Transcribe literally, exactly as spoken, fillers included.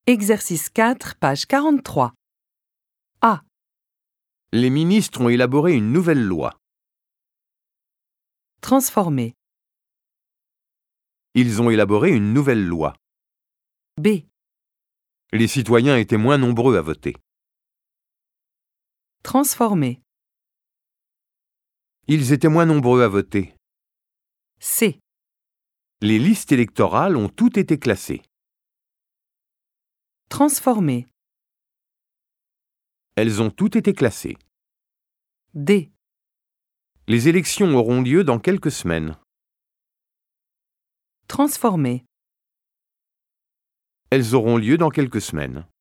Exercice quatre, page quarante-trois. A. Les ministres ont élaboré une nouvelle loi. Transformer. Ils ont élaboré une nouvelle loi. B. Les citoyens étaient moins nombreux à voter. Transformer. Ils étaient moins nombreux à voter. C. Les listes électorales ont toutes été classées. Transformer. Elles ont toutes été classées. D. Les élections auront lieu dans quelques semaines. Transformer. Elles auront lieu dans quelques semaines.